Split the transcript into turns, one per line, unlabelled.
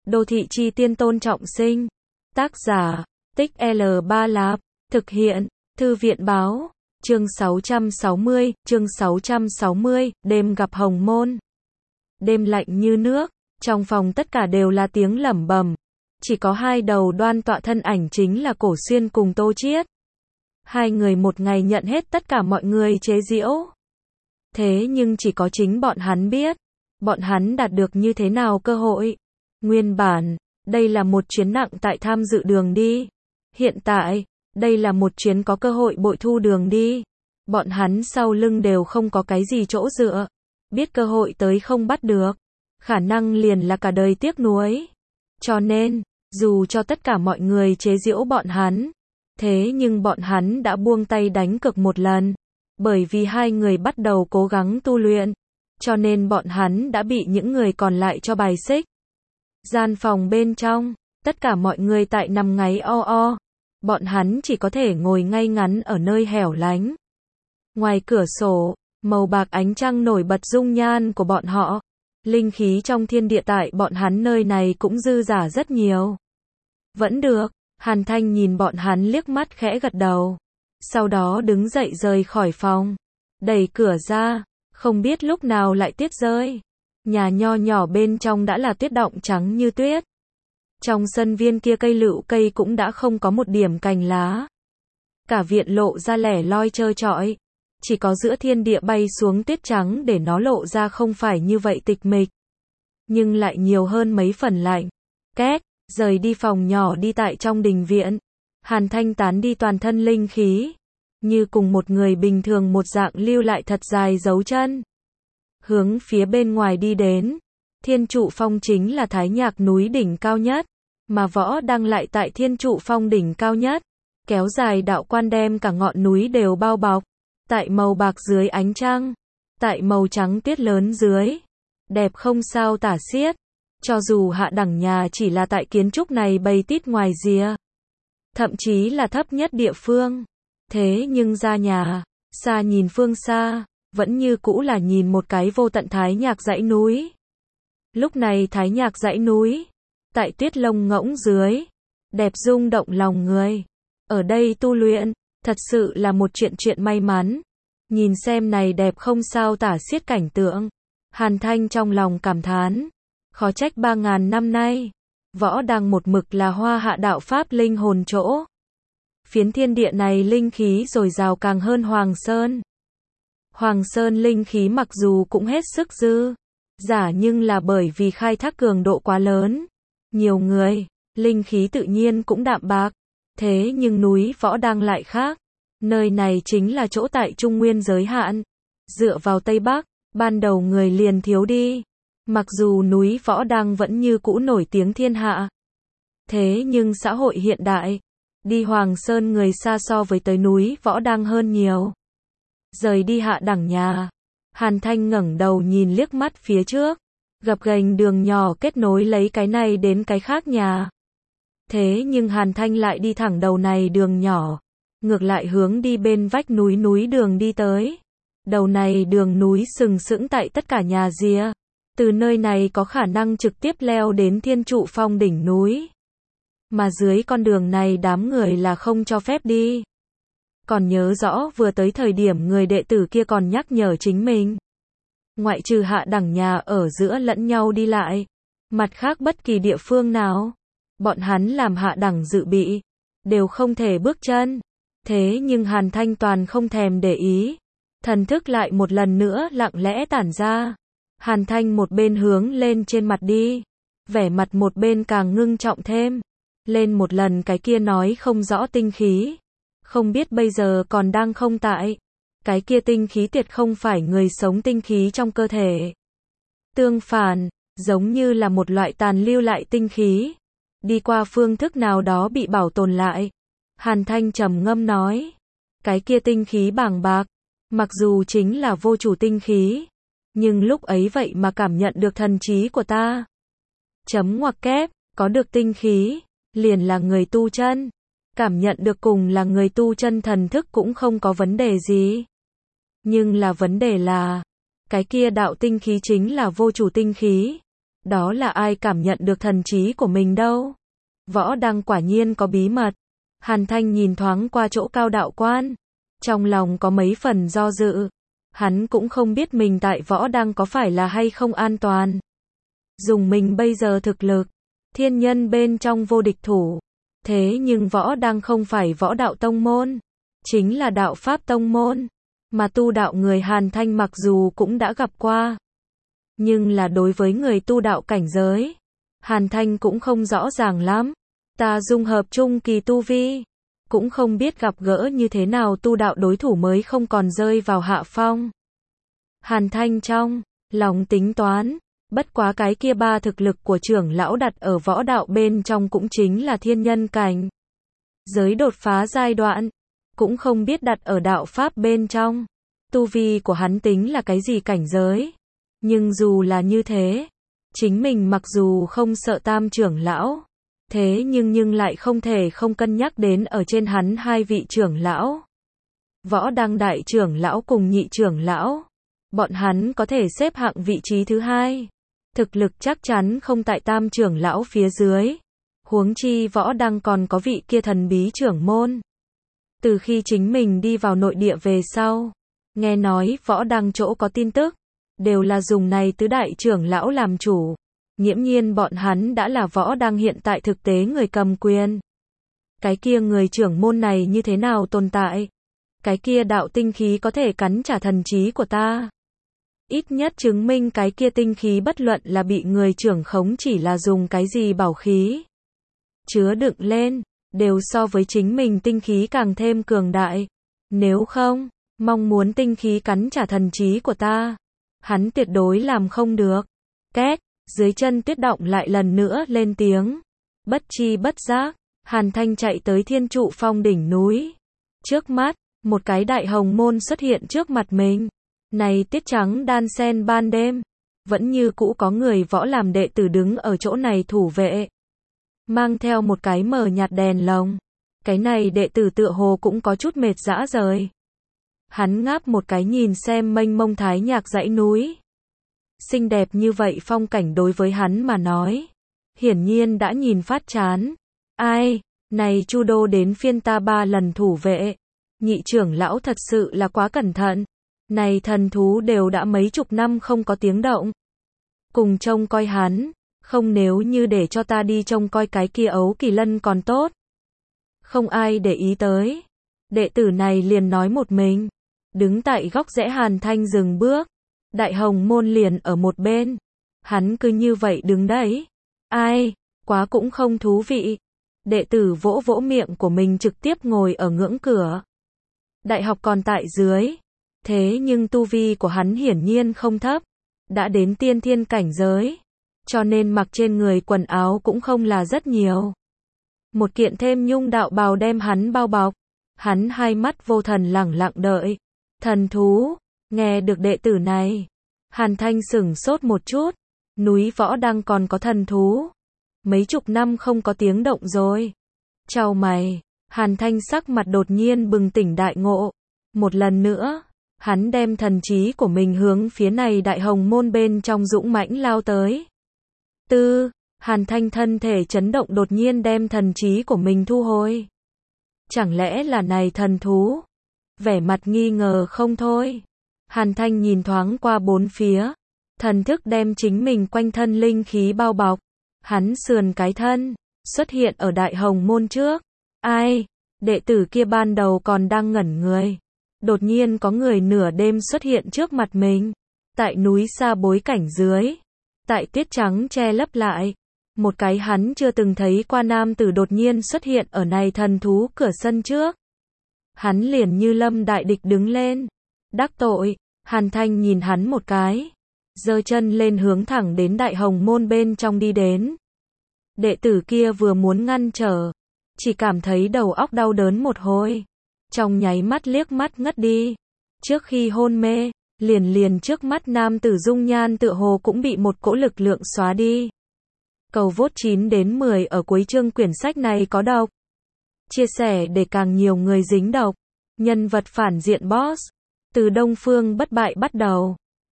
Đô thị chi tiên Tôn Trọng Sinh. Tác giả, Tích L3 Lạp. Thực hiện, Thư viện báo. Chương 660, đêm gặp hồng môn. Đêm lạnh như nước, trong phòng tất cả đều là tiếng lẩm bẩm. Chỉ có hai đầu đoan tọa thân ảnh chính là Cổ Xuyên cùng Tô Chiết. Hai người một ngày nhận hết tất cả mọi người chế giễu. Thế nhưng chỉ có chính bọn hắn biết, bọn hắn đạt được như thế nào cơ hội. Nguyên bản, đây là một chuyến nặng tại tham dự đường đi. Hiện tại, đây là một chuyến có cơ hội bội thu đường đi. Bọn hắn sau lưng đều không có cái gì chỗ dựa. Biết cơ hội tới không bắt được, khả năng liền là cả đời tiếc nuối. Cho nên, dù cho tất cả mọi người chế giễu bọn hắn, thế nhưng bọn hắn đã buông tay đánh cược một lần. Bởi vì hai người bắt đầu cố gắng tu luyện, cho nên bọn hắn đã bị những người còn lại cho bài xích. Gian phòng bên trong, tất cả mọi người tại nằm ngáy o o. Bọn hắn chỉ có thể ngồi ngay ngắn ở nơi hẻo lánh. Ngoài cửa sổ, màu bạc ánh trăng nổi bật dung nhan của bọn họ. Linh khí trong thiên địa tại bọn hắn nơi này cũng dư dả rất nhiều. Vẫn được, Hàn Thanh nhìn bọn hắn liếc mắt khẽ gật đầu. Sau đó đứng dậy rời khỏi phòng. Đẩy cửa ra, không biết lúc nào lại tuyết rơi. Nhà nho nhỏ bên trong đã là tuyết đọng trắng như tuyết. Trong sân viên kia cây lựu cây cũng đã không có một điểm cành lá. Cả viện lộ ra lẻ loi trơ trọi. Chỉ có giữa thiên địa bay xuống tuyết trắng để nó lộ ra không phải như vậy tịch mịch. Nhưng lại nhiều hơn mấy phần lạnh. Két, rời đi phòng nhỏ đi tại trong đình viện. Hàn Thanh tán đi toàn thân linh khí. Như cùng một người bình thường một dạng lưu lại thật dài dấu chân. Hướng phía bên ngoài đi đến. Thiên trụ phong chính là Thái Nhạc núi đỉnh cao nhất. Mà Võ Đăng lại tại Thiên trụ phong đỉnh cao nhất. Kéo dài đạo quan đem cả ngọn núi đều bao bọc. Tại màu bạc dưới ánh trăng. Tại màu trắng tuyết lớn dưới. Đẹp không sao tả xiết. Cho dù hạ đẳng nhà chỉ là tại kiến trúc này bày tít ngoài rìa. Thậm chí là thấp nhất địa phương. Thế nhưng ra nhà, xa nhìn phương xa, vẫn như cũ là nhìn một cái vô tận Thái Nhạc dãy núi. Lúc này Thái Nhạc dãy núi, tại tuyết lông ngỗng dưới, đẹp rung động lòng người. Ở đây tu luyện, thật sự là một chuyện may mắn. Nhìn xem này đẹp không sao tả xiết cảnh tượng. Hàn Thanh trong lòng cảm thán. Khó trách 3.000 năm nay, Võ Đăng một mực là hoa hạ đạo pháp linh hồn chỗ. Phiến thiên địa này linh khí dồi dào càng hơn Hoàng Sơn. Hoàng Sơn linh khí mặc dù cũng hết sức dư giả nhưng là bởi vì khai thác cường độ quá lớn. Nhiều người, linh khí tự nhiên cũng đạm bạc. Thế nhưng núi Võ Đăng lại khác. Nơi này chính là chỗ tại Trung Nguyên giới hạn. Dựa vào Tây Bắc, ban đầu người liền thiếu đi. Mặc dù núi Võ Đăng vẫn như cũ nổi tiếng thiên hạ. Thế nhưng xã hội hiện đại, đi Hoàng Sơn người xa so với tới núi Võ Đăng hơn nhiều. Rời đi hạ đẳng nhà. Hàn Thanh ngẩng đầu nhìn liếc mắt phía trước. Gập ghềnh đường nhỏ kết nối lấy cái này đến cái khác nhà. Thế nhưng Hàn Thanh lại đi thẳng đầu này đường nhỏ. Ngược lại hướng đi bên vách núi đường đi tới. Đầu này đường núi sừng sững tại tất cả nhà rìa. Từ nơi này có khả năng trực tiếp leo đến Thiên trụ phong đỉnh núi. Mà dưới con đường này đám người là không cho phép đi. Còn nhớ rõ vừa tới thời điểm người đệ tử kia còn nhắc nhở chính mình. Ngoại trừ hạ đẳng nhà ở giữa lẫn nhau đi lại. Mặt khác bất kỳ địa phương nào. Bọn hắn làm hạ đẳng dự bị. Đều không thể bước chân. Thế nhưng Hàn Thanh toàn không thèm để ý. Thần thức lại một lần nữa lặng lẽ tản ra. Hàn Thanh một bên hướng lên trên mặt đi. Vẻ mặt một bên càng ngưng trọng thêm. Lên một lần cái kia nói không rõ tinh khí. Không biết bây giờ còn đang không tại. Cái kia tinh khí tuyệt không phải người sống tinh khí trong cơ thể. Tương phản, giống như là một loại tàn lưu lại tinh khí. Đi qua phương thức nào đó bị bảo tồn lại. Hàn Thanh trầm ngâm nói. Cái kia tinh khí bàng bạc. Mặc dù chính là vô chủ tinh khí. Nhưng lúc ấy vậy mà cảm nhận được thần trí của ta. Chấm ngoặc kép, có được tinh khí, liền là người tu chân. Cảm nhận được cùng là người tu chân thần thức cũng không có vấn đề gì. Nhưng là vấn đề là, cái kia đạo tinh khí chính là vô chủ tinh khí. Đó là ai cảm nhận được thần trí của mình đâu. Võ Đăng quả nhiên có bí mật. Hàn Thanh nhìn thoáng qua chỗ Cao đạo quan. Trong lòng có mấy phần do dự. Hắn cũng không biết mình tại Võ Đăng có phải là hay không an toàn. Dùng mình bây giờ thực lực, thiên nhân bên trong vô địch thủ. Thế nhưng Võ Đăng không phải võ đạo tông môn, chính là đạo pháp tông môn. Mà tu đạo người Hàn Thanh mặc dù cũng đã gặp qua, nhưng là đối với người tu đạo cảnh giới, Hàn Thanh cũng không rõ ràng lắm. Ta dung hợp trung kỳ tu vi, cũng không biết gặp gỡ như thế nào tu đạo đối thủ mới không còn rơi vào hạ phong. Hàn Thanh trong lòng tính toán, bất quá cái kia ba thực lực của trưởng lão đặt ở võ đạo bên trong cũng chính là thiên nhân cảnh. Giới đột phá giai đoạn, cũng không biết đặt ở đạo pháp bên trong. Tu vi của hắn tính là cái gì cảnh giới. Nhưng dù là như thế, chính mình mặc dù không sợ tam trưởng lão, thế nhưng lại không thể không cân nhắc đến ở trên hắn hai vị trưởng lão. Võ Đăng đại trưởng lão cùng nhị trưởng lão, bọn hắn có thể xếp hạng vị trí thứ hai. Thực lực chắc chắn không tại tam trưởng lão phía dưới. Huống chi Võ Đăng còn có vị kia thần bí trưởng môn. Từ khi chính mình đi vào nội địa về sau, nghe nói Võ Đăng chỗ có tin tức, đều là dùng này tứ đại trưởng lão làm chủ. Nghiễm nhiên bọn hắn đã là Võ Đăng hiện tại thực tế người cầm quyền. Cái kia người trưởng môn này như thế nào tồn tại? Cái kia đạo tinh khí có thể cắn trả thần trí của ta. Ít nhất chứng minh cái kia tinh khí bất luận là bị người trưởng khống chỉ là dùng cái gì bảo khí chứa đựng lên, đều so với chính mình tinh khí càng thêm cường đại. Nếu không, mong muốn tinh khí cắn trả thần trí của ta, hắn tuyệt đối làm không được. Két, dưới chân Tuyết Động lại lần nữa lên tiếng. Bất chi bất giác, Hàn Thanh chạy tới Thiên Trụ Phong đỉnh núi. Trước mắt, một cái đại hồng môn xuất hiện trước mặt mình. Này tiết trắng đan sen ban đêm, vẫn như cũ có người võ làm đệ tử đứng ở chỗ này thủ vệ. Mang theo một cái mờ nhạt đèn lồng. Cái này đệ tử tựa hồ cũng có chút mệt dã rời. Hắn ngáp một cái nhìn xem mênh mông thái nhạc dãy núi. Xinh đẹp như vậy phong cảnh đối với hắn mà nói, hiển nhiên đã nhìn phát chán. Ai, này Chu Đô đến phiên ta 3 lần thủ vệ. Nhị trưởng lão thật sự là quá cẩn thận. Này thần thú đều đã mấy chục năm không có tiếng động. Cùng trông coi hắn, không nếu như để cho ta đi trông coi cái kia ấu kỳ lân còn tốt. Không ai để ý tới. Đệ tử này liền nói một mình. Đứng tại góc rẽ Hàn Thanh dừng bước. Đại hồng môn liền ở một bên. Hắn cứ như vậy đứng đấy. Ai, quá cũng không thú vị. Đệ tử vỗ vỗ miệng của mình trực tiếp ngồi ở ngưỡng cửa. Đại học còn tại dưới. Thế nhưng tu vi của hắn hiển nhiên không thấp. Đã đến tiên thiên cảnh giới. Cho nên mặc trên người quần áo cũng không là rất nhiều. Một kiện thêm nhung đạo bào đem hắn bao bọc. Hắn hai mắt vô thần lẳng lặng đợi. Thần thú, nghe được đệ tử này. Hàn Thanh sửng sốt một chút. Núi Võ Đăng còn có thần thú. Mấy chục năm không có tiếng động rồi. Chào mày, Hàn Thanh sắc mặt đột nhiên bừng tỉnh đại ngộ. Một lần nữa, hắn đem thần trí của mình hướng phía này đại hồng môn bên trong dũng mãnh lao tới. Hàn Thanh thân thể chấn động đột nhiên đem thần trí của mình thu hồi. Chẳng lẽ là này thần thú? Vẻ mặt nghi ngờ không thôi. Hàn Thanh nhìn thoáng qua bốn phía. Thần thức đem chính mình quanh thân linh khí bao bọc. Hắn sườn cái thân, xuất hiện ở đại hồng môn trước. Ai? Đệ tử kia ban đầu còn đang ngẩn người. Đột nhiên có người nửa đêm xuất hiện trước mặt mình. Tại núi xa bối cảnh dưới. Tại tuyết trắng che lấp lại. Một cái hắn chưa từng thấy qua nam tử đột nhiên xuất hiện ở này thần thú cửa sân trước. Hắn liền như lâm đại địch đứng lên. Đắc tội, Hàn Thanh nhìn hắn một cái. Giơ chân lên hướng thẳng đến đại hồng môn bên trong đi đến. Đệ tử kia vừa muốn ngăn trở. Chỉ cảm thấy đầu óc đau đớn một hồi. Trong nháy mắt liếc mắt ngất đi. Trước khi hôn mê, liền trước mắt nam tử dung nhan tựa hồ cũng bị một cỗ lực lượng xóa đi. Cầu vote 9 đến 10 ở cuối chương quyển sách này có độc. Chia sẻ để càng nhiều người dính độc. Nhân vật phản diện boss. Từ Đông Phương bất bại bắt đầu.